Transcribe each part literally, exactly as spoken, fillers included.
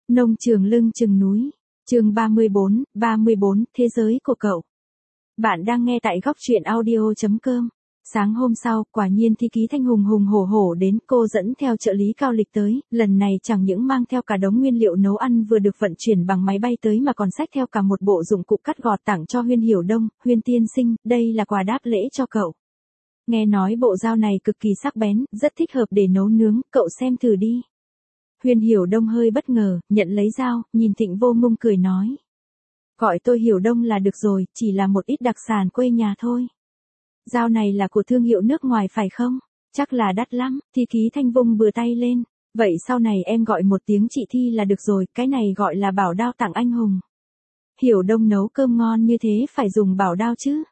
Nông trường lưng chừng núi. Chương ba mươi bốn, ba mươi bốn, thế giới của cậu. Bạn đang nghe tại góc truyện audio chấm com. Sáng hôm sau, quả nhiên Thi Ký Thanh hùng hùng hổ hổ đến, cô dẫn theo trợ lý Cao Lịch tới, lần này chẳng những mang theo cả đống nguyên liệu nấu ăn vừa được vận chuyển bằng máy bay tới mà còn xách theo cả một bộ dụng cụ cắt gọt tặng cho Huyên Hiểu Đông. Huyên tiên sinh, đây là quà đáp lễ cho cậu. Nghe nói bộ dao này cực kỳ sắc bén, rất thích hợp để nấu nướng, cậu xem thử đi. Huyên Hiểu Đông hơi bất ngờ, nhận lấy dao, nhìn Thịnh Vô Ngung cười nói. Gọi tôi Hiểu Đông là được rồi, chỉ là một ít đặc sản quê nhà thôi. Dao này là của thương hiệu nước ngoài phải không? Chắc là đắt lắm. Thi Ký Thanh vung bừa tay lên. Vậy sau này em gọi một tiếng chị Thi là được rồi, cái này gọi là bảo đao tặng anh hùng. Hiểu Đông nấu cơm ngon như thế phải dùng bảo đao chứ.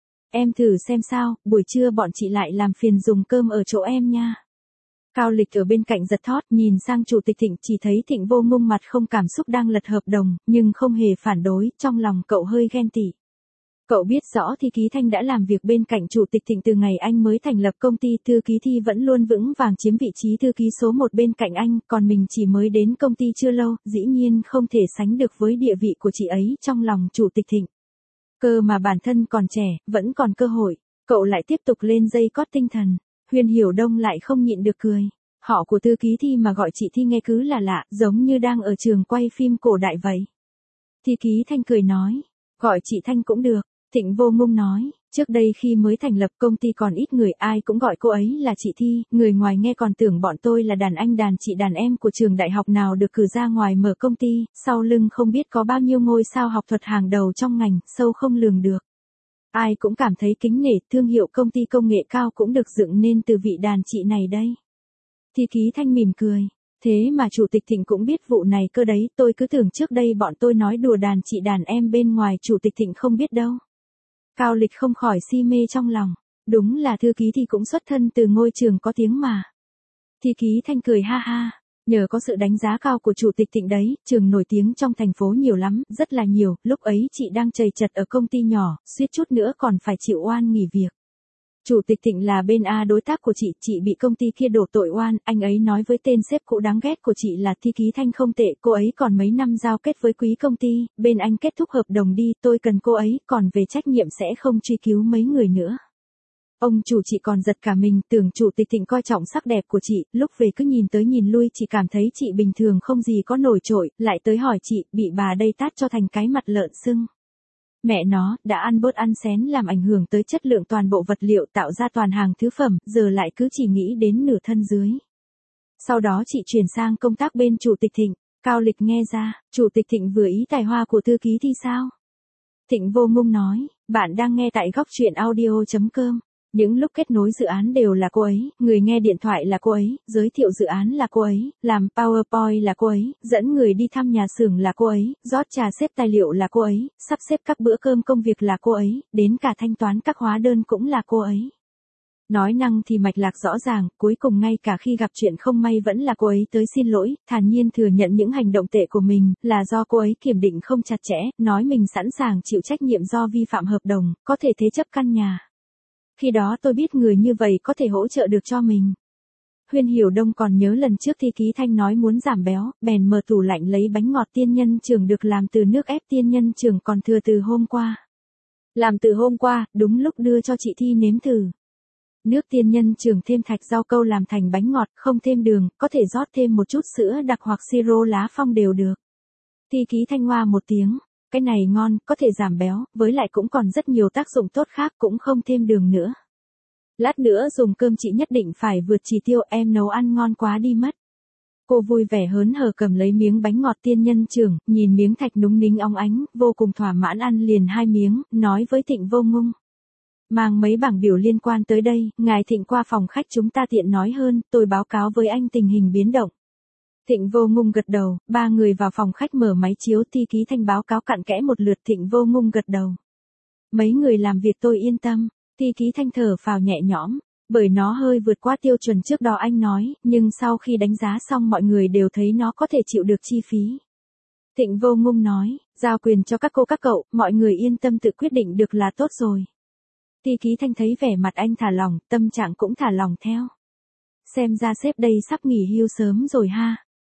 Em thử xem sao, buổi trưa bọn chị lại làm phiền dùng cơm ở chỗ em nha. Cao Lịch ở bên cạnh giật thót, nhìn sang Chủ tịch Thịnh, chỉ thấy Thịnh Vô Ngung mặt không cảm xúc đang lật hợp đồng, nhưng không hề phản đối, trong lòng cậu hơi ghen tị. Cậu biết rõ Thi Ký Thanh đã làm việc bên cạnh Chủ tịch Thịnh từ ngày anh mới thành lập công ty, thư ký Thi vẫn luôn vững vàng chiếm vị trí thư ký số một bên cạnh anh, còn mình chỉ mới đến công ty chưa lâu, dĩ nhiên không thể sánh được với địa vị của chị ấy trong lòng Chủ tịch Thịnh. Cơ mà bản thân còn trẻ, vẫn còn cơ hội, cậu lại tiếp tục lên dây cót tinh thần. Huyên Hiểu Đông lại không nhịn được cười. Họ của thư ký Thi mà gọi chị Thi nghe cứ là lạ, giống như đang ở trường quay phim cổ đại vậy. Thi Ký Thanh cười nói, gọi chị Thanh cũng được. Thịnh Vô Ngung nói, trước đây khi mới thành lập công ty còn ít người, ai cũng gọi cô ấy là chị Thi, người ngoài nghe còn tưởng bọn tôi là đàn anh đàn chị đàn em của trường đại học nào được cử ra ngoài mở công ty, sau lưng không biết có bao nhiêu ngôi sao học thuật hàng đầu trong ngành, sâu không lường được. Ai cũng cảm thấy kính nể, thương hiệu công ty công nghệ cao cũng được dựng nên từ vị đàn chị này đây. Thi Ký Thanh mỉm cười, thế mà Chủ tịch Thịnh cũng biết vụ này cơ đấy, tôi cứ tưởng trước đây bọn tôi nói đùa đàn chị đàn em bên ngoài, Chủ tịch Thịnh không biết đâu. Cao Lịch không khỏi si mê trong lòng, đúng là thư ký Thi cũng xuất thân từ ngôi trường có tiếng mà. Thi Ký Thanh cười ha ha, nhờ có sự đánh giá cao của Chủ tịch Thịnh đấy, trường nổi tiếng trong thành phố nhiều lắm, rất là nhiều, lúc ấy chị đang chầy chật ở công ty nhỏ, suýt chút nữa còn phải chịu oan nghỉ việc. Chủ tịch Thịnh là bên A đối tác của chị, chị bị công ty kia đổ tội oan, anh ấy nói với tên sếp cũ đáng ghét của chị là Thi Ký Thanh không tệ, cô ấy còn mấy năm giao kết với quý công ty, bên anh kết thúc hợp đồng đi, tôi cần cô ấy, còn về trách nhiệm sẽ không truy cứu mấy người nữa. Ông chủ chị còn giật cả mình, tưởng Chủ tịch Thịnh coi trọng sắc đẹp của chị, lúc về cứ nhìn tới nhìn lui, chị cảm thấy chị bình thường không gì có nổi trội, lại tới hỏi chị, bị bà đây tát cho thành cái mặt lợn sưng. Mẹ nó, đã ăn bớt ăn xén làm ảnh hưởng tới chất lượng toàn bộ vật liệu tạo ra toàn hàng thứ phẩm, giờ lại cứ chỉ nghĩ đến nửa thân dưới. Sau đó chị chuyển sang công tác bên Chủ tịch Thịnh, Cao Lịch nghe ra, Chủ tịch Thịnh vừa ý tài hoa của thư ký Thi sao? Thịnh Vô Ngung nói, bạn đang nghe tại góc truyện audio chấm com. Những lúc kết nối dự án đều là cô ấy, người nghe điện thoại là cô ấy, giới thiệu dự án là cô ấy, làm PowerPoint là cô ấy, dẫn người đi thăm nhà xưởng là cô ấy, rót trà xếp tài liệu là cô ấy, sắp xếp các bữa cơm công việc là cô ấy, đến cả thanh toán các hóa đơn cũng là cô ấy. Nói năng thì mạch lạc rõ ràng, cuối cùng ngay cả khi gặp chuyện không may vẫn là cô ấy tới xin lỗi, thản nhiên thừa nhận những hành động tệ của mình, là do cô ấy kiểm định không chặt chẽ, nói mình sẵn sàng chịu trách nhiệm do vi phạm hợp đồng, có thể thế chấp căn nhà. Khi đó tôi biết người như vậy có thể hỗ trợ được cho mình. Huyên Hiểu Đông còn nhớ lần trước Thi Ký Thanh nói muốn giảm béo, bèn mở tủ lạnh lấy bánh ngọt tiên nhân trường được làm từ nước ép tiên nhân trường còn thừa từ hôm qua. Làm từ hôm qua, đúng lúc đưa cho chị Thi nếm thử. Nước tiên nhân trường thêm thạch rau câu làm thành bánh ngọt, không thêm đường, có thể rót thêm một chút sữa đặc hoặc siro lá phong đều được. Thi Ký Thanh hoa một tiếng. Cái này ngon, có thể giảm béo, với lại cũng còn rất nhiều tác dụng tốt khác, cũng không thêm đường nữa. Lát nữa dùng cơm chị nhất định phải vượt chỉ tiêu, em nấu ăn ngon quá đi mất. Cô vui vẻ hớn hở cầm lấy miếng bánh ngọt tiên nhân trường, nhìn miếng thạch núng nính óng ánh, vô cùng thỏa mãn ăn liền hai miếng, nói với Thịnh Vô Ngung. Mang mấy bảng biểu liên quan tới đây, ngài Thịnh qua phòng khách chúng ta tiện nói hơn, tôi báo cáo với anh tình hình biến động. Thịnh Vô Ngung gật đầu, ba người vào phòng khách mở máy chiếu, Thi Ký Thanh báo cáo cặn kẽ một lượt, Thịnh Vô Ngung gật đầu. Mấy người làm việc tôi yên tâm, Thi Ký Thanh thở phào nhẹ nhõm, bởi nó hơi vượt qua tiêu chuẩn trước đó anh nói, nhưng sau khi đánh giá xong mọi người đều thấy nó có thể chịu được chi phí. Thịnh Vô Ngung nói, giao quyền cho các cô các cậu, mọi người yên tâm tự quyết định được là tốt rồi. Thi Ký Thanh thấy vẻ mặt anh thả lỏng, tâm trạng cũng thả lỏng theo. Xem ra sếp đây sắp nghỉ hưu sớm rồi ha.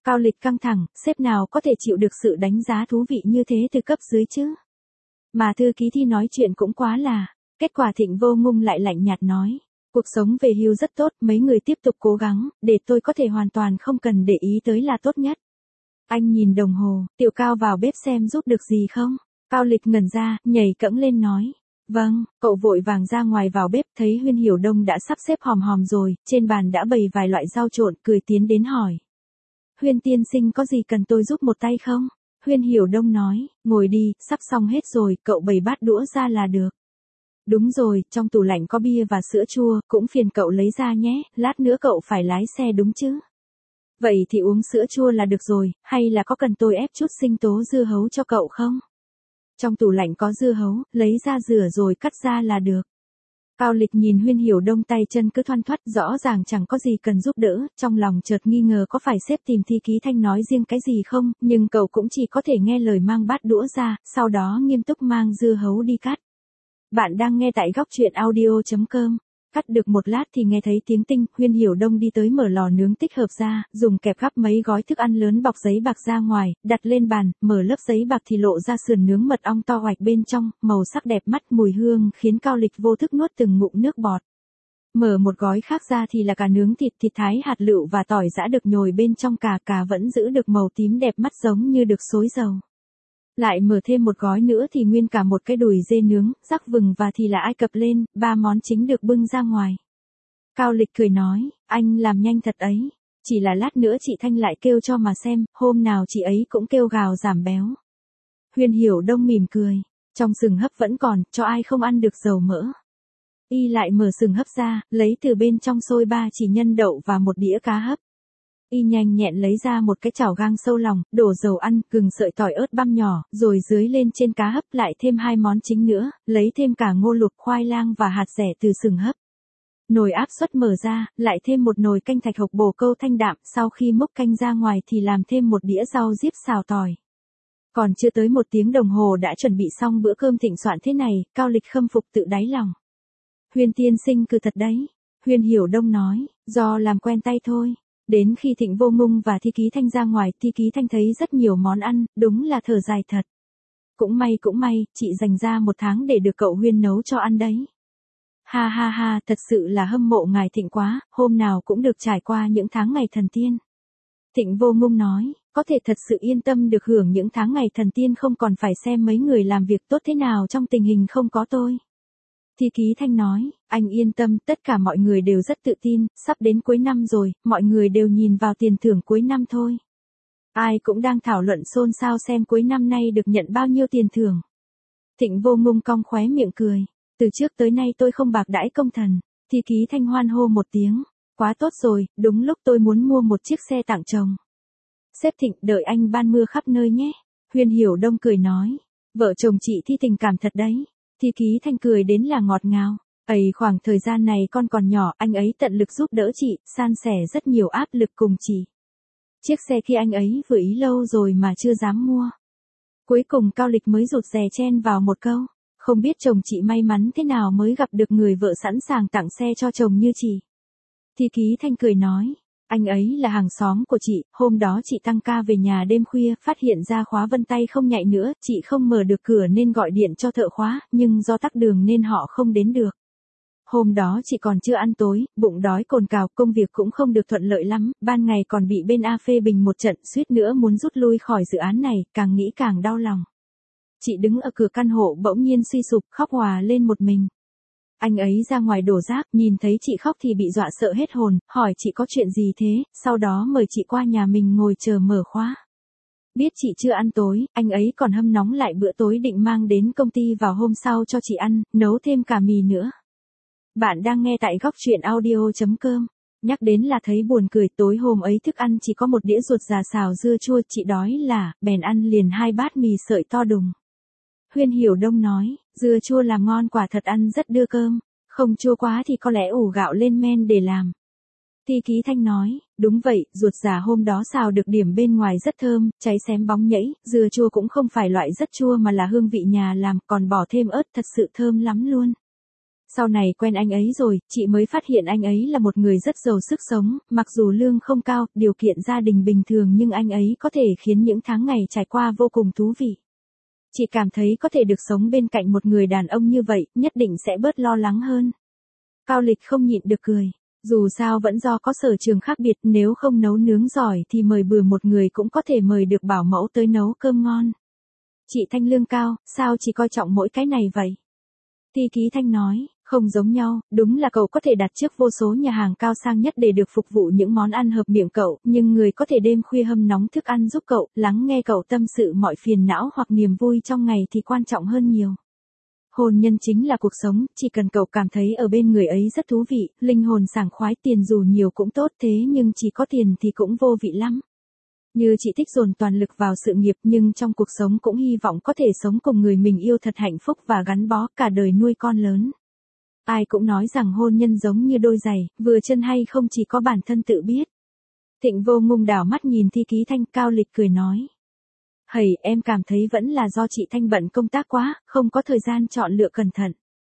Cao Lịch căng thẳng, sếp nào có thể chịu được sự đánh giá thú vị như thế từ cấp dưới chứ? Mà thư ký thi nói chuyện cũng quá là. Kết quả Thịnh Vô Ngung lại lạnh nhạt nói. Cuộc sống về hưu rất tốt, mấy người tiếp tục cố gắng, để tôi có thể hoàn toàn không cần để ý tới là tốt nhất. Anh nhìn đồng hồ, Tiểu Cao vào bếp xem giúp được gì không? Cao Lịch ngẩn ra, nhảy cẫng lên nói. Vâng, cậu vội vàng ra ngoài vào bếp thấy Huyên Hiểu Đông đã sắp xếp hòm hòm rồi, trên bàn đã bày vài loại rau trộn, cười tiến đến hỏi. Huyên tiên sinh có gì cần tôi giúp một tay không? Huyên Hiểu Đông nói, ngồi đi, sắp xong hết rồi, cậu bày bát đũa ra là được. Đúng rồi, trong tủ lạnh có bia và sữa chua, cũng phiền cậu lấy ra nhé, lát nữa cậu phải lái xe đúng chứ? Vậy thì uống sữa chua là được rồi, hay là có cần tôi ép chút sinh tố dưa hấu cho cậu không? Trong tủ lạnh có dưa hấu, lấy ra rửa rồi cắt ra là được. Cao Lịch nhìn Huyên Hiểu Đông tay chân cứ thoăn thoắt, rõ ràng chẳng có gì cần giúp đỡ, trong lòng chợt nghi ngờ có phải sếp tìm Thi Ký Thanh nói riêng cái gì không, nhưng cậu cũng chỉ có thể nghe lời mang bát đũa ra, sau đó nghiêm túc mang dưa hấu đi cắt. Bạn đang nghe tại góc truyện audio chấm com. Cắt được một lát thì nghe thấy tiếng tinh, Huyên Hiểu Đông đi tới mở lò nướng tích hợp ra, dùng kẹp gắp mấy gói thức ăn lớn bọc giấy bạc ra ngoài, đặt lên bàn, mở lớp giấy bạc thì lộ ra sườn nướng mật ong to hoạch bên trong, màu sắc đẹp mắt mùi hương khiến Cao Lịch vô thức nuốt từng ngụm nước bọt. Mở một gói khác ra thì là cà nướng thịt thịt thái hạt lựu và tỏi giã được nhồi bên trong cà, cà vẫn giữ được màu tím đẹp mắt giống như được xối dầu. Lại mở thêm một gói nữa thì nguyên cả một cái đùi dê nướng, rắc vừng và thì là Ai Cập lên, ba món chính được bưng ra ngoài. Cao Lịch cười nói, anh làm nhanh thật ấy, chỉ là lát nữa chị Thanh lại kêu cho mà xem, hôm nào chị ấy cũng kêu gào giảm béo. Huyên Hiểu Đông mỉm cười, trong sừng hấp vẫn còn, cho ai không ăn được dầu mỡ. Y lại mở sừng hấp ra, lấy từ bên trong xôi ba chỉ nhân đậu và một đĩa cá hấp. Y nhanh nhẹn lấy ra một cái chảo gang sâu lòng, đổ dầu ăn, gừng sợi tỏi ớt băm nhỏ, rồi dưới lên trên cá hấp lại thêm hai món chính nữa, lấy thêm cả ngô luộc khoai lang và hạt dẻ từ sừng hấp. Nồi áp suất mở ra, lại thêm một nồi canh thạch hộc bồ câu thanh đạm, sau khi múc canh ra ngoài thì làm thêm một đĩa rau diếp xào tỏi. Còn chưa tới một tiếng đồng hồ đã chuẩn bị xong bữa cơm thịnh soạn thế này, Cao Lịch khâm phục tự đáy lòng. Huyên tiên sinh cứ thật đấy. Huyên Hiểu Đông nói, do làm quen tay thôi. Đến khi Thịnh Vô Ngung và Thi Ký Thanh ra ngoài, Thi Ký Thanh thấy rất nhiều món ăn, đúng là thở dài thật. Cũng may cũng may, chị dành ra một tháng để được cậu Huyên nấu cho ăn đấy. Ha ha ha, thật sự là hâm mộ ngài Thịnh quá, hôm nào cũng được trải qua những tháng ngày thần tiên. Thịnh Vô Ngung nói, có thể thật sự yên tâm được hưởng những tháng ngày thần tiên không còn phải xem mấy người làm việc tốt thế nào trong tình hình không có tôi. Thi Ký Thanh nói, anh yên tâm, tất cả mọi người đều rất tự tin, sắp đến cuối năm rồi, mọi người đều nhìn vào tiền thưởng cuối năm thôi. Ai cũng đang thảo luận xôn xao xem cuối năm nay được nhận bao nhiêu tiền thưởng. Thịnh Vô Ngung cong khóe miệng cười, từ trước tới nay tôi không bạc đãi công thần. Thi Ký Thanh hoan hô một tiếng, quá tốt rồi, đúng lúc tôi muốn mua một chiếc xe tặng chồng. Sếp Thịnh, đợi anh ban mưa khắp nơi nhé. Huyên Hiểu Đông cười nói, vợ chồng chị Thi tình cảm thật đấy. Thi Ký Thanh cười đến là ngọt ngào. Ấy khoảng thời gian này con còn nhỏ, anh ấy tận lực giúp đỡ chị, san sẻ rất nhiều áp lực cùng chị. Chiếc xe khi anh ấy vừa ý lâu rồi mà chưa dám mua. Cuối cùng Cao Lịch mới rụt rè chen vào một câu, không biết chồng chị may mắn thế nào mới gặp được người vợ sẵn sàng tặng xe cho chồng như chị. Thi Ký Thanh cười nói, anh ấy là hàng xóm của chị, hôm đó chị tăng ca về nhà đêm khuya, phát hiện ra khóa vân tay không nhạy nữa, chị không mở được cửa nên gọi điện cho thợ khóa, nhưng do tắc đường nên họ không đến được. Hôm đó chị còn chưa ăn tối, bụng đói cồn cào, công việc cũng không được thuận lợi lắm, ban ngày còn bị bên A phê bình một trận, suýt nữa muốn rút lui khỏi dự án này, càng nghĩ càng đau lòng. Chị đứng ở cửa căn hộ bỗng nhiên suy sụp, khóc òa lên một mình. Anh ấy ra ngoài đổ rác, nhìn thấy chị khóc thì bị dọa sợ hết hồn, hỏi chị có chuyện gì thế, sau đó mời chị qua nhà mình ngồi chờ mở khóa. Biết chị chưa ăn tối, anh ấy còn hâm nóng lại bữa tối định mang đến công ty vào hôm sau cho chị ăn, nấu thêm cả mì nữa. Bạn đang nghe tại góc truyện audio chấm com. Nhắc đến là thấy buồn cười, tối hôm ấy thức ăn chỉ có một đĩa ruột già xào dưa chua, chị đói là, bèn ăn liền hai bát mì sợi to đùng. Huyên Hiểu Đông nói, dưa chua làm ngon quả thật ăn rất đưa cơm, không chua quá thì có lẽ ủ gạo lên men để làm. Thi Ký Thanh nói, đúng vậy, ruột già hôm đó xào được điểm bên ngoài rất thơm, cháy xém bóng nhảy, dưa chua cũng không phải loại rất chua mà là hương vị nhà làm, còn bỏ thêm ớt thật sự thơm lắm luôn. Sau này quen anh ấy rồi, chị mới phát hiện anh ấy là một người rất giàu sức sống, mặc dù lương không cao, điều kiện gia đình bình thường nhưng anh ấy có thể khiến những tháng ngày trải qua vô cùng thú vị. Chị cảm thấy có thể được sống bên cạnh một người đàn ông như vậy, nhất định sẽ bớt lo lắng hơn. Cao Lịch không nhịn được cười. Dù sao vẫn do có sở trường khác biệt, nếu không nấu nướng giỏi thì mời bừa một người cũng có thể mời được bảo mẫu tới nấu cơm ngon. Chị Thanh lương cao, sao chị coi trọng mỗi cái này vậy? Thi Ký Thanh nói, không giống nhau, đúng là cậu có thể đặt trước vô số nhà hàng cao sang nhất để được phục vụ những món ăn hợp miệng cậu, nhưng người có thể đêm khuya hâm nóng thức ăn giúp cậu, lắng nghe cậu tâm sự mọi phiền não hoặc niềm vui trong ngày thì quan trọng hơn nhiều. Hôn nhân chính là cuộc sống, chỉ cần cậu cảm thấy ở bên người ấy rất thú vị, linh hồn sảng khoái, tiền dù nhiều cũng tốt, thế nhưng chỉ có tiền thì cũng vô vị lắm. Như chị thích dồn toàn lực vào sự nghiệp nhưng trong cuộc sống cũng hy vọng có thể sống cùng người mình yêu thật hạnh phúc và gắn bó cả đời nuôi con lớn. Ai cũng nói rằng hôn nhân giống như đôi giày, vừa chân hay không chỉ có bản thân tự biết. Thịnh Vô Ngung đảo mắt nhìn Thi Ký Thanh. Cao Lịch cười nói. Hầy, em cảm thấy vẫn là do chị Thanh bận công tác quá, không có thời gian chọn lựa cẩn thận.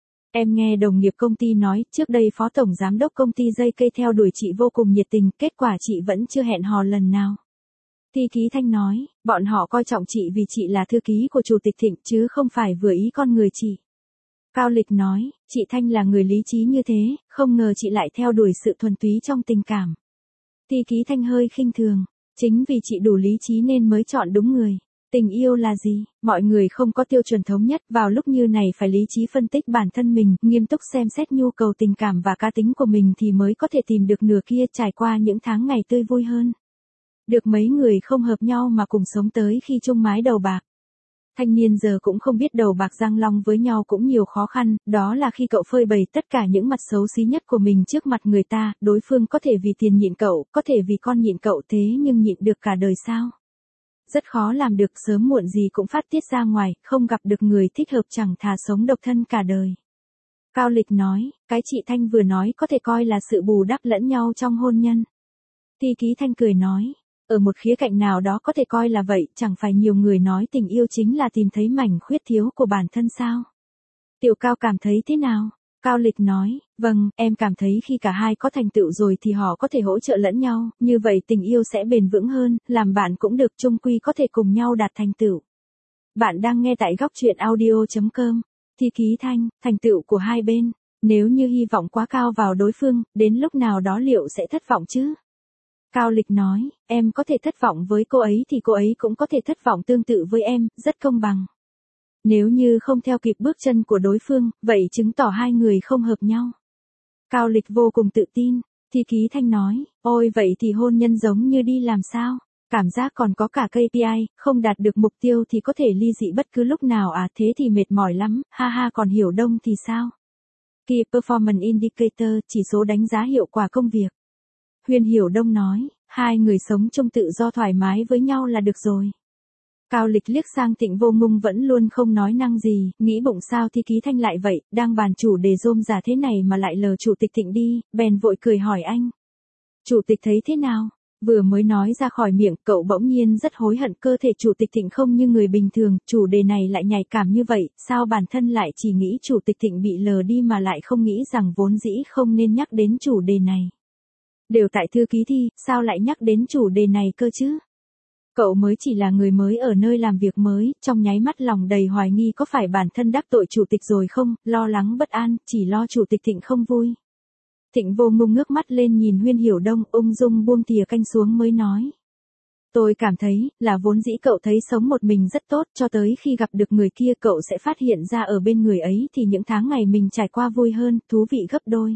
Em nghe đồng nghiệp công ty nói, trước đây phó tổng giám đốc công ty dây cây theo đuổi chị vô cùng nhiệt tình, kết quả chị vẫn chưa hẹn hò lần nào. Thi Ký Thanh nói, bọn họ coi trọng chị vì chị là thư ký của Chủ tịch Thịnh chứ không phải vừa ý con người chị. Cao Lịch nói, chị Thanh là người lý trí như thế, không ngờ chị lại theo đuổi sự thuần túy trong tình cảm. Thi Ký Thanh hơi khinh thường, chính vì chị đủ lý trí nên mới chọn đúng người. Tình yêu là gì? Mọi người không có tiêu chuẩn thống nhất, vào lúc như này phải lý trí phân tích bản thân mình, nghiêm túc xem xét nhu cầu tình cảm và cá tính của mình thì mới có thể tìm được nửa kia, trải qua những tháng ngày tươi vui hơn. Được mấy người không hợp nhau mà cùng sống tới khi chung mái đầu bạc. Thanh niên giờ cũng không biết đầu bạc răng long với nhau cũng nhiều khó khăn, đó là khi cậu phơi bày tất cả những mặt xấu xí nhất của mình trước mặt người ta, đối phương có thể vì tiền nhịn cậu, có thể vì con nhịn cậu, thế nhưng nhịn được cả đời sao? Rất khó làm được, sớm muộn gì cũng phát tiết ra ngoài, không gặp được người thích hợp chẳng thà sống độc thân cả đời. Cao Lịch nói, cái chị Thanh vừa nói có thể coi là sự bù đắp lẫn nhau trong hôn nhân. Thi Ký Thanh cười nói, ở một khía cạnh nào đó có thể coi là vậy, chẳng phải nhiều người nói tình yêu chính là tìm thấy mảnh khuyết thiếu của bản thân sao? Tiểu Cao cảm thấy thế nào? Cao Lịch nói, vâng, em cảm thấy khi cả hai có thành tựu rồi thì họ có thể hỗ trợ lẫn nhau, như vậy tình yêu sẽ bền vững hơn, làm bạn cũng được, chung quy có thể cùng nhau đạt thành tựu. Bạn đang nghe tại góc truyện audio chấm com. Thi Ký Thanh, thành tựu của hai bên, nếu như hy vọng quá cao vào đối phương, đến lúc nào đó liệu sẽ thất vọng chứ? Cao Lịch nói, em có thể thất vọng với cô ấy thì cô ấy cũng có thể thất vọng tương tự với em, rất công bằng. Nếu như không theo kịp bước chân của đối phương, vậy chứng tỏ hai người không hợp nhau. Cao Lịch vô cùng tự tin. Thi Ký Thanh nói, ôi vậy thì hôn nhân giống như đi làm sao? Cảm giác còn có cả ca pê i, không đạt được mục tiêu thì có thể ly dị bất cứ lúc nào à, thế thì mệt mỏi lắm, ha ha. Còn Hiểu Đông thì sao? Key Performance Indicator, chỉ số đánh giá hiệu quả công việc. Huyên Hiểu Đông nói, hai người sống chung tự do thoải mái với nhau là được rồi. Cao Lịch liếc sang Thịnh Vô Ngung vẫn luôn không nói năng gì, nghĩ bụng sao Thi Ký Thanh lại vậy, đang bàn chủ đề rôm rả thế này mà lại lờ Chủ tịch Thịnh đi, bèn vội cười hỏi anh. Chủ tịch thấy thế nào? Vừa mới nói ra khỏi miệng, cậu bỗng nhiên rất hối hận, cơ thể Chủ tịch Thịnh không như người bình thường, chủ đề này lại nhạy cảm như vậy, sao bản thân lại chỉ nghĩ Chủ tịch Thịnh bị lờ đi mà lại không nghĩ rằng vốn dĩ không nên nhắc đến chủ đề này. Đều tại thư ký Thi, sao lại nhắc đến chủ đề này cơ chứ? Cậu mới chỉ là người mới ở nơi làm việc mới, trong nháy mắt lòng đầy hoài nghi có phải bản thân đắc tội chủ tịch rồi không, lo lắng bất an, chỉ lo Chủ tịch Thịnh không vui. Thịnh Vô Ngung ngước mắt lên nhìn Huyên Hiểu Đông, ung dung buông thìa canh xuống mới nói. Tôi cảm thấy, là vốn dĩ cậu thấy sống một mình rất tốt, cho tới khi gặp được người kia cậu sẽ phát hiện ra ở bên người ấy thì những tháng ngày mình trải qua vui hơn, thú vị gấp đôi.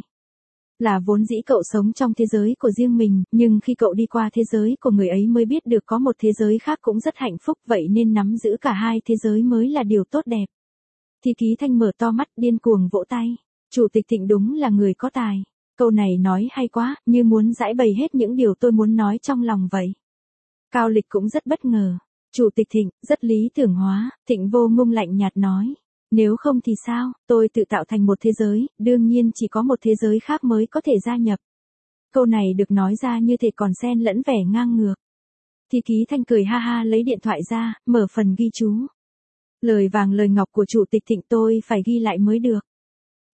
Là vốn dĩ cậu sống trong thế giới của riêng mình, nhưng khi cậu đi qua thế giới của người ấy mới biết được có một thế giới khác cũng rất hạnh phúc, vậy nên nắm giữ cả hai thế giới mới là điều tốt đẹp. Thi Ký Thanh mở to mắt điên cuồng vỗ tay. Chủ tịch Thịnh đúng là người có tài. Câu này nói hay quá, như muốn giải bày hết những điều tôi muốn nói trong lòng vậy. Cao Lịch cũng rất bất ngờ. Chủ tịch Thịnh, rất lý tưởng hóa, Thịnh Vô Ngung lạnh nhạt nói. Nếu không thì sao, tôi tự tạo thành một thế giới, đương nhiên chỉ có một thế giới khác mới có thể gia nhập. Câu này được nói ra như thể còn xen lẫn vẻ ngang ngược. Thi Ký Thanh cười ha ha lấy điện thoại ra, mở phần ghi chú. Lời vàng lời ngọc của Chủ tịch Thịnh tôi phải ghi lại mới được.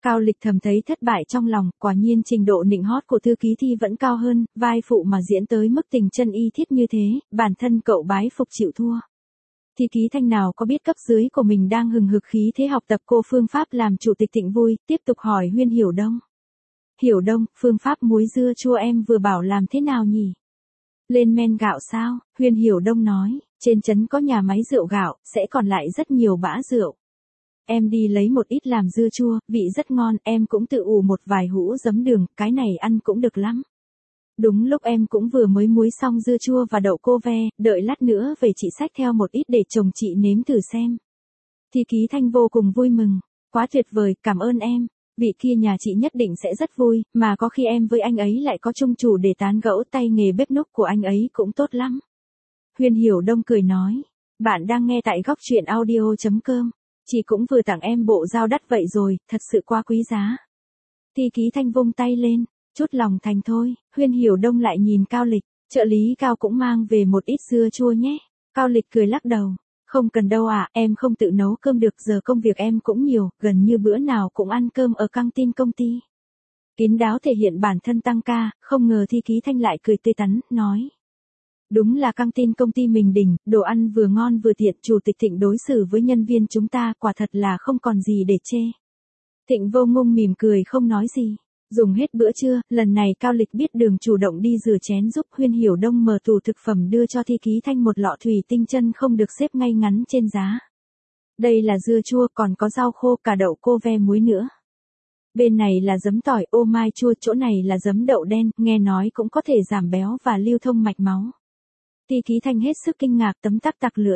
Cao Lịch thầm thấy thất bại trong lòng, quả nhiên trình độ nịnh hót của thư ký thi vẫn cao hơn, vai phụ mà diễn tới mức tình chân y thiết như thế, bản thân cậu bái phục chịu thua. Thi ký thanh nào có biết cấp dưới của mình đang hừng hực khí thế học tập cô phương pháp làm chủ tịch Thịnh vui, tiếp tục hỏi Huyên Hiểu Đông. Hiểu Đông, phương pháp muối dưa chua em vừa bảo làm thế nào nhỉ? Lên men gạo sao? Huyên Hiểu Đông nói, trên trấn có nhà máy rượu gạo, sẽ còn lại rất nhiều bã rượu. Em đi lấy một ít làm dưa chua, vị rất ngon, em cũng tự ủ một vài hũ giấm đường, cái này ăn cũng được lắm. Đúng lúc em cũng vừa mới muối xong dưa chua và đậu cô ve, đợi lát nữa về chị xách theo một ít để chồng chị nếm thử xem. Thi ký thanh vô cùng vui mừng, quá tuyệt vời, cảm ơn em. Vị kia nhà chị nhất định sẽ rất vui, mà có khi em với anh ấy lại có chung chủ để tán gẫu, tay nghề bếp núc của anh ấy cũng tốt lắm. Huyên Hiểu Đông cười nói, bạn đang nghe tại góc truyện audio chấm com. Chị cũng vừa tặng em bộ dao đắt vậy rồi, thật sự quá quý giá. Thi ký thanh vung tay lên, chút lòng thành thôi. Huyên Hiểu Đông lại nhìn Cao Lịch, trợ lý Cao cũng mang về một ít dưa chua nhé. Cao Lịch cười lắc đầu, không cần đâu ạ, à, em không tự nấu cơm được, giờ công việc em cũng nhiều, gần như bữa nào cũng ăn cơm ở căng tin công ty. Kín đáo thể hiện bản thân tăng ca, không ngờ Thi ký thanh lại cười tươi tắn, nói. Đúng là căng tin công ty mình đỉnh, đồ ăn vừa ngon vừa tiện, chủ tịch Thịnh đối xử với nhân viên chúng ta quả thật là không còn gì để chê. Thịnh Vô Ngung mỉm cười không nói gì. Dùng hết bữa trưa, lần này Cao Lịch biết đường chủ động đi rửa chén giúp Huyên Hiểu Đông mở tủ thực phẩm đưa cho Thi ký thanh một lọ thủy tinh chân không được xếp ngay ngắn trên giá. Đây là dưa chua, còn có rau khô, cả đậu cô ve muối nữa. Bên này là giấm tỏi, ô mai chua, chỗ này là giấm đậu đen, nghe nói cũng có thể giảm béo và lưu thông mạch máu. Thi ký thanh hết sức kinh ngạc, tấm tắc tặc lưỡi.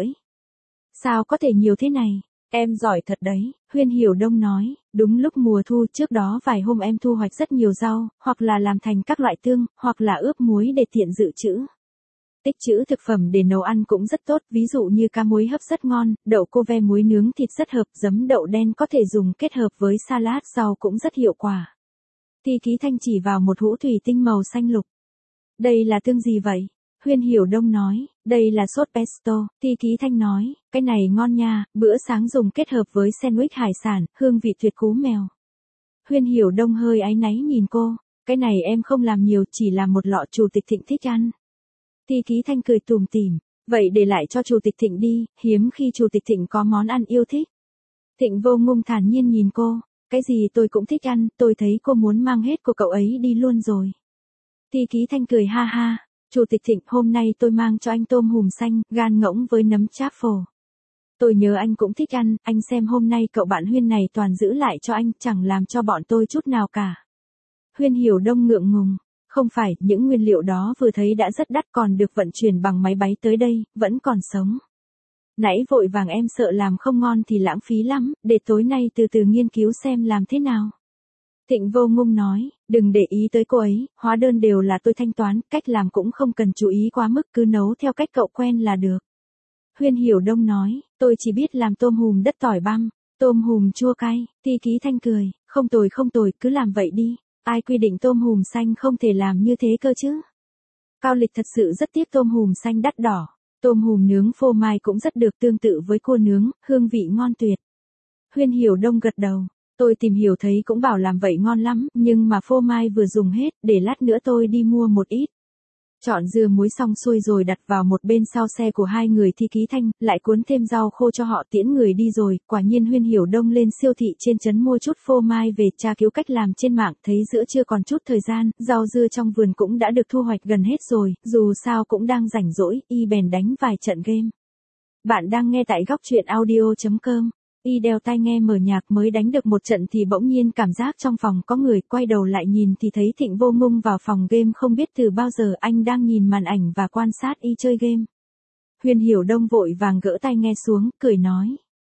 Sao có thể nhiều thế này? Em giỏi thật đấy, Huyên Hiểu Đông nói, đúng lúc mùa thu, trước đó vài hôm em thu hoạch rất nhiều rau, hoặc là làm thành các loại tương, hoặc là ướp muối để tiện dự trữ. Tích trữ thực phẩm để nấu ăn cũng rất tốt, ví dụ như cá muối hấp rất ngon, đậu cô ve muối nướng thịt rất hợp, giấm đậu đen có thể dùng kết hợp với salad rau cũng rất hiệu quả. Thi ký thanh chỉ vào một hũ thủy tinh màu xanh lục. Đây là tương gì vậy? Huyên Hiểu Đông nói, đây là sốt pesto. Thi ký thanh nói, cái này ngon nha, bữa sáng dùng kết hợp với sandwich hải sản, hương vị tuyệt cú mèo. Huyên Hiểu Đông hơi áy náy nhìn cô, cái này em không làm nhiều, chỉ làm một lọ, chủ tịch Thịnh thích ăn. Thi ký thanh cười tủm tỉm, vậy để lại cho chủ tịch Thịnh đi, hiếm khi chủ tịch Thịnh có món ăn yêu thích. Thịnh Vô Ngung thản nhiên nhìn cô, cái gì tôi cũng thích ăn, tôi thấy cô muốn mang hết của cậu ấy đi luôn rồi. Thi ký thanh cười ha ha. Chủ tịch Thịnh, hôm nay tôi mang cho anh tôm hùm xanh, gan ngỗng với nấm cháp phổ. Tôi nhớ anh cũng thích ăn, anh xem hôm nay cậu bạn Huyên này toàn giữ lại cho anh, chẳng làm cho bọn tôi chút nào cả. Huyên Hiểu Đông ngượng ngùng, không phải, những nguyên liệu đó vừa thấy đã rất đắt, còn được vận chuyển bằng máy bay tới đây, vẫn còn sống. Nãy vội vàng em sợ làm không ngon thì lãng phí lắm, để tối nay từ từ nghiên cứu xem làm thế nào. Thịnh Vô Ngung nói, đừng để ý tới cô ấy, hóa đơn đều là tôi thanh toán, cách làm cũng không cần chú ý quá mức, cứ nấu theo cách cậu quen là được. Huyên Hiểu Đông nói, tôi chỉ biết làm tôm hùm đất tỏi băm, tôm hùm chua cay. Thi ký thanh cười, không tồi không tồi, cứ làm vậy đi, ai quy định tôm hùm xanh không thể làm như thế cơ chứ. Cao Lịch thật sự rất tiếc tôm hùm xanh đắt đỏ, tôm hùm nướng phô mai cũng rất được, tương tự với cua nướng, hương vị ngon tuyệt. Huyên Hiểu Đông gật đầu. Tôi tìm hiểu thấy cũng bảo làm vậy ngon lắm, nhưng mà phô mai vừa dùng hết, để lát nữa tôi đi mua một ít. Chọn dưa muối xong xuôi rồi đặt vào một bên sau xe của hai người Thi ký thanh, lại cuốn thêm rau khô cho họ tiễn người đi rồi. Quả nhiên Huyên Hiểu Đông lên siêu thị trên trấn mua chút phô mai về, tra cứu cách làm trên mạng, thấy giữa trưa còn chút thời gian, rau dưa trong vườn cũng đã được thu hoạch gần hết rồi, dù sao cũng đang rảnh rỗi, y bèn đánh vài trận game. Bạn đang nghe tại góc truyện audio chấm com. Y đeo tai nghe mở nhạc, mới đánh được một trận thì bỗng nhiên cảm giác trong phòng có người, quay đầu lại nhìn thì thấy Thịnh Vô Ngung vào phòng game, không biết từ bao giờ anh đang nhìn màn ảnh và quan sát y chơi game. Huyên Hiểu Đông vội vàng gỡ tai nghe xuống, cười nói.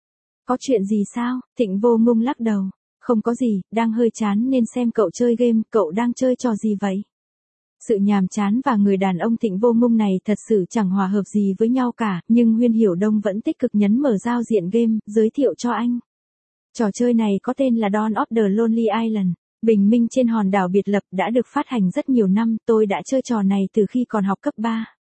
Có chuyện gì sao? Thịnh Vô Ngung lắc đầu. Không có gì, đang hơi chán nên xem cậu chơi game, cậu đang chơi trò gì vậy? Sự nhàm chán và người đàn ông Thịnh Vô Ngung này thật sự chẳng hòa hợp gì với nhau cả, nhưng Huyên Hiểu Đông vẫn tích cực nhấn mở giao diện game, giới thiệu cho anh. Trò chơi này có tên là Dawn of the Lonely Island, bình minh trên hòn đảo biệt lập, đã được phát hành rất nhiều năm, tôi đã chơi trò này từ khi còn học cấp ba.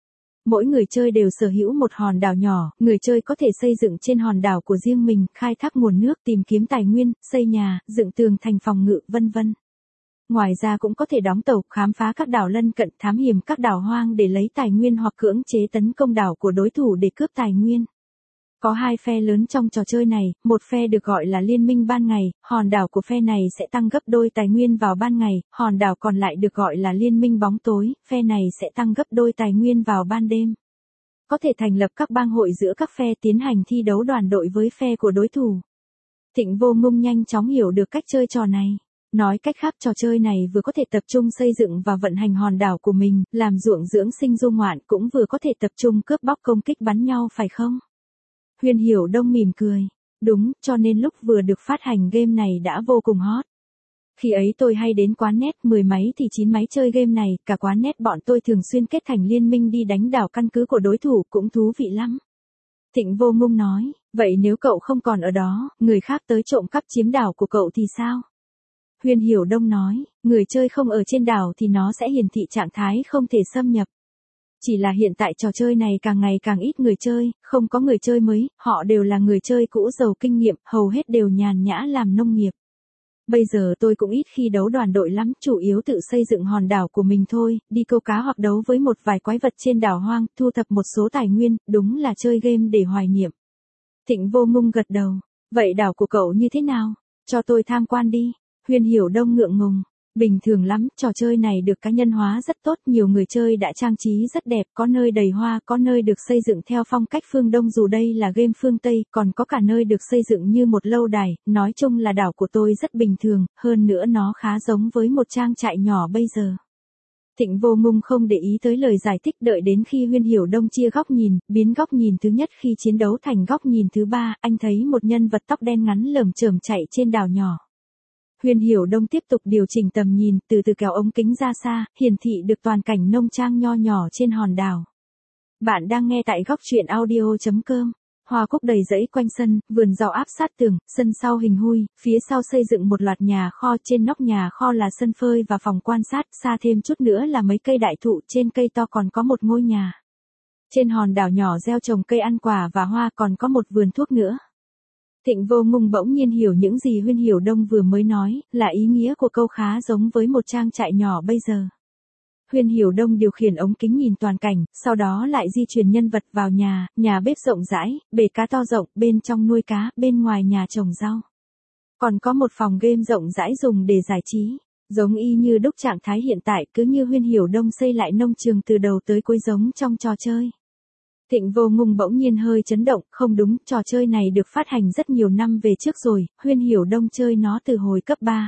Mỗi người chơi đều sở hữu một hòn đảo nhỏ, người chơi có thể xây dựng trên hòn đảo của riêng mình, khai thác nguồn nước, tìm kiếm tài nguyên, xây nhà, dựng tường thành phòng ngự, vân vân. Ngoài ra cũng có thể đóng tàu, khám phá các đảo lân cận, thám hiểm các đảo hoang để lấy tài nguyên hoặc cưỡng chế tấn công đảo của đối thủ để cướp tài nguyên. Có hai phe lớn trong trò chơi này, một phe được gọi là Liên minh ban ngày, hòn đảo của phe này sẽ tăng gấp đôi tài nguyên vào ban ngày, hòn đảo còn lại được gọi là Liên minh bóng tối, phe này sẽ tăng gấp đôi tài nguyên vào ban đêm. Có thể thành lập các bang hội giữa các phe tiến hành thi đấu đoàn đội với phe của đối thủ. Thịnh Vô Ngung nhanh chóng hiểu được cách chơi trò này. Nói cách khác trò chơi này vừa có thể tập trung xây dựng và vận hành hòn đảo của mình, làm ruộng dưỡng sinh du ngoạn cũng vừa có thể tập trung cướp bóc công kích bắn nhau phải không? Huyền Hiểu Đông mỉm cười. Đúng, cho nên lúc vừa được phát hành game này đã vô cùng hot. Khi ấy tôi hay đến quán net, mười máy thì chín máy chơi game này, cả quán net bọn tôi thường xuyên kết thành liên minh đi đánh đảo căn cứ của đối thủ, cũng thú vị lắm. Thịnh Vô Ngung nói, vậy nếu cậu không còn ở đó, người khác tới trộm cắp chiếm đảo của cậu thì sao? Huyền Hiểu Đông nói, người chơi không ở trên đảo thì nó sẽ hiển thị trạng thái không thể xâm nhập. Chỉ là hiện tại trò chơi này càng ngày càng ít người chơi, không có người chơi mới, họ đều là người chơi cũ giàu kinh nghiệm, hầu hết đều nhàn nhã làm nông nghiệp. Bây giờ tôi cũng ít khi đấu đoàn đội lắm, chủ yếu tự xây dựng hòn đảo của mình thôi, đi câu cá hoặc đấu với một vài quái vật trên đảo hoang, thu thập một số tài nguyên, đúng là chơi game để hoài niệm. Thịnh Vô Ngung gật đầu, vậy đảo của cậu như thế nào? Cho tôi tham quan đi. Huyền Hiểu Đông ngượng ngùng. Bình thường lắm, trò chơi này được cá nhân hóa rất tốt, nhiều người chơi đã trang trí rất đẹp, có nơi đầy hoa, có nơi được xây dựng theo phong cách phương Đông dù đây là game phương Tây, còn có cả nơi được xây dựng như một lâu đài, nói chung là đảo của tôi rất bình thường, hơn nữa nó khá giống với một trang trại nhỏ bây giờ. Thịnh Vô Ngung không để ý tới lời giải thích, đợi đến khi Huyền Hiểu Đông chia góc nhìn, biến góc nhìn thứ nhất khi chiến đấu thành góc nhìn thứ ba, anh thấy một nhân vật tóc đen ngắn lởm chởm chạy trên đảo nhỏ. Huyền Hiểu Đông tiếp tục điều chỉnh tầm nhìn, từ từ kéo ống kính ra xa, hiển thị được toàn cảnh nông trang nho nhỏ trên hòn đảo. Bạn đang nghe tại góc truyện audio chấm com. Hoa cúc đầy rẫy quanh sân, vườn rau áp sát tường, sân sau hình hui, phía sau xây dựng một loạt nhà kho, trên nóc nhà kho là sân phơi và phòng quan sát, xa thêm chút nữa là mấy cây đại thụ, trên cây to còn có một ngôi nhà. Trên hòn đảo nhỏ gieo trồng cây ăn quả và hoa, còn có một vườn thuốc nữa. Thịnh Vô Ngung bỗng nhiên hiểu những gì Huyền Hiểu Đông vừa mới nói, là ý nghĩa của câu khá giống với một trang trại nhỏ bây giờ. Huyền Hiểu Đông điều khiển ống kính nhìn toàn cảnh, sau đó lại di chuyển nhân vật vào nhà, nhà bếp rộng rãi, bể cá to rộng, bên trong nuôi cá, bên ngoài nhà trồng rau. Còn có một phòng game rộng rãi dùng để giải trí, giống y như đúc trạng thái hiện tại, cứ như Huyền Hiểu Đông xây lại nông trường từ đầu tới cuối giống trong trò chơi. Thịnh Vô Ngung bỗng nhiên hơi chấn động, không đúng, trò chơi này được phát hành rất nhiều năm về trước rồi, Huyền Hiểu Đông chơi nó từ hồi cấp ba.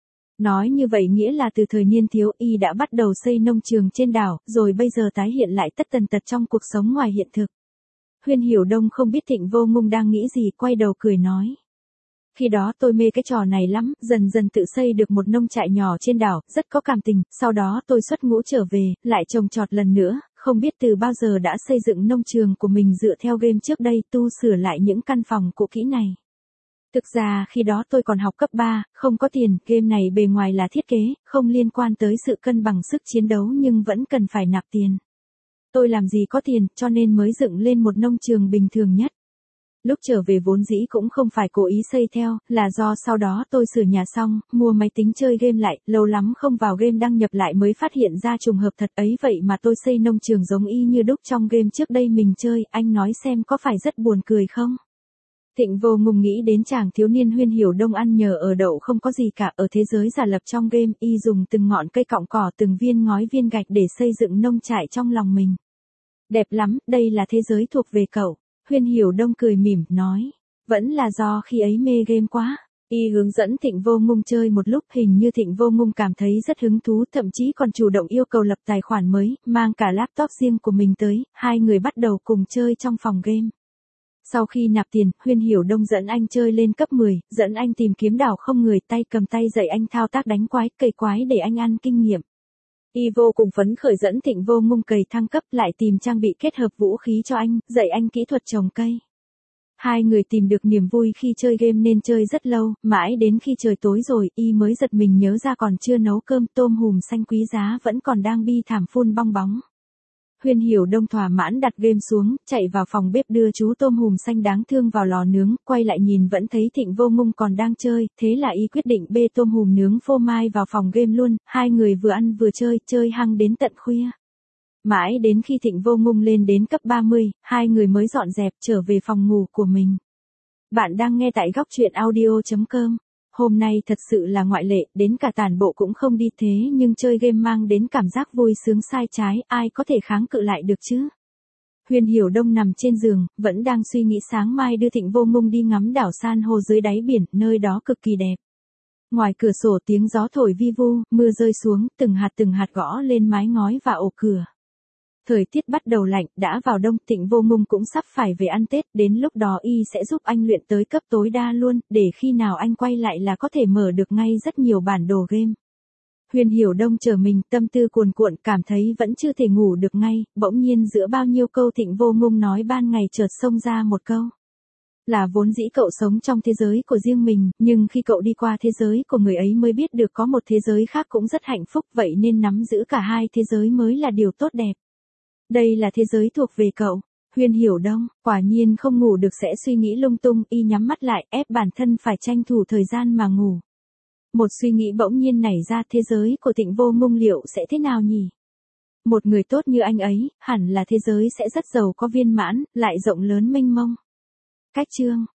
Nói như vậy nghĩa là từ thời niên thiếu y đã bắt đầu xây nông trường trên đảo, rồi bây giờ tái hiện lại tất tần tật trong cuộc sống ngoài hiện thực. Huyền Hiểu Đông không biết Thịnh Vô Ngung đang nghĩ gì, quay đầu cười nói. Khi đó tôi mê cái trò này lắm, dần dần tự xây được một nông trại nhỏ trên đảo, rất có cảm tình, sau đó tôi xuất ngũ trở về, lại trồng trọt lần nữa, không biết từ bao giờ đã xây dựng nông trường của mình dựa theo game trước đây, tu sửa lại những căn phòng cũ kỹ này. Thực ra khi đó tôi còn học cấp ba, không có tiền, game này bề ngoài là thiết kế, không liên quan tới sự cân bằng sức chiến đấu nhưng vẫn cần phải nạp tiền. Tôi làm gì có tiền, cho nên mới dựng lên một nông trường bình thường nhất. Lúc trở về vốn dĩ cũng không phải cố ý xây theo, là do sau đó tôi sửa nhà xong, mua máy tính chơi game lại, lâu lắm không vào game đăng nhập lại mới phát hiện ra trùng hợp thật ấy, vậy mà tôi xây nông trường giống y như đúc trong game trước đây mình chơi, anh nói xem có phải rất buồn cười không? Thịnh Vô Ngung nghĩ đến chàng thiếu niên Huyền Hiểu Đông ăn nhờ ở đậu không có gì cả ở thế giới giả lập trong game, y dùng từng ngọn cây cọng cỏ, từng viên ngói viên gạch để xây dựng nông trại trong lòng mình. Đẹp lắm, đây là thế giới thuộc về cậu. Huyền Hiểu Đông cười mỉm, nói. Vẫn là do khi ấy mê game quá. Y hướng dẫn Thịnh Vô Ngung chơi một lúc, hình như Thịnh Vô Ngung cảm thấy rất hứng thú, thậm chí còn chủ động yêu cầu lập tài khoản mới, mang cả laptop riêng của mình tới, hai người bắt đầu cùng chơi trong phòng game. Sau khi nạp tiền, Huyền Hiểu Đông dẫn anh chơi lên cấp mười, dẫn anh tìm kiếm đảo không người, tay cầm tay dạy anh thao tác đánh quái, cày quái để anh ăn kinh nghiệm. Y vô cùng phấn khởi dẫn Thịnh Vô Ngung cày thăng cấp, lại tìm trang bị kết hợp vũ khí cho anh, dạy anh kỹ thuật trồng cây. Hai người tìm được niềm vui khi chơi game nên chơi rất lâu, mãi đến khi trời tối rồi, Y mới giật mình nhớ ra còn chưa nấu cơm, tôm hùm xanh quý giá vẫn còn đang bi thảm phun bong bóng. Huyền Hiểu Đông thỏa mãn đặt game xuống, chạy vào phòng bếp đưa chú tôm hùm xanh đáng thương vào lò nướng, quay lại nhìn vẫn thấy Thịnh Vô Ngung còn đang chơi, thế là y quyết định bê tôm hùm nướng phô mai vào phòng game luôn, hai người vừa ăn vừa chơi, chơi hăng đến tận khuya. Mãi đến khi Thịnh Vô Ngung lên đến cấp ba mươi, hai người mới dọn dẹp trở về phòng ngủ của mình. Bạn đang nghe tại góc truyện audio chấm com. Hôm nay thật sự là ngoại lệ, đến cả tản bộ cũng không đi thế nhưng chơi game mang đến cảm giác vui sướng sai trái, ai có thể kháng cự lại được chứ. Huyền Hiểu Đông nằm trên giường, vẫn đang suy nghĩ sáng mai đưa Thịnh Vô Ngung đi ngắm đảo san hô dưới đáy biển, nơi đó cực kỳ đẹp. Ngoài cửa sổ tiếng gió thổi vi vu, mưa rơi xuống, từng hạt từng hạt gõ lên mái ngói và ổ cửa. Thời tiết bắt đầu lạnh, đã vào đông, Thịnh Vô Ngung cũng sắp phải về ăn Tết, đến lúc đó y sẽ giúp anh luyện tới cấp tối đa luôn, để khi nào anh quay lại là có thể mở được ngay rất nhiều bản đồ game. Huyền Hiểu Đông chờ mình, tâm tư cuồn cuộn, cảm thấy vẫn chưa thể ngủ được ngay, bỗng nhiên giữa bao nhiêu câu Thịnh Vô Ngung nói ban ngày chợt xông ra một câu. Là vốn dĩ cậu sống trong thế giới của riêng mình, nhưng khi cậu đi qua thế giới của người ấy mới biết được có một thế giới khác cũng rất hạnh phúc, vậy nên nắm giữ cả hai thế giới mới là điều tốt đẹp. Đây là thế giới thuộc về cậu. Huyền Hiểu Đông, quả nhiên không ngủ được sẽ suy nghĩ lung tung, y nhắm mắt lại, ép bản thân phải tranh thủ thời gian mà ngủ. Một suy nghĩ bỗng nhiên nảy ra, thế giới của Thịnh Vô Ngung liệu sẽ thế nào nhỉ? Một người tốt như anh ấy, hẳn là thế giới sẽ rất giàu có viên mãn, lại rộng lớn mênh mông. Cách chương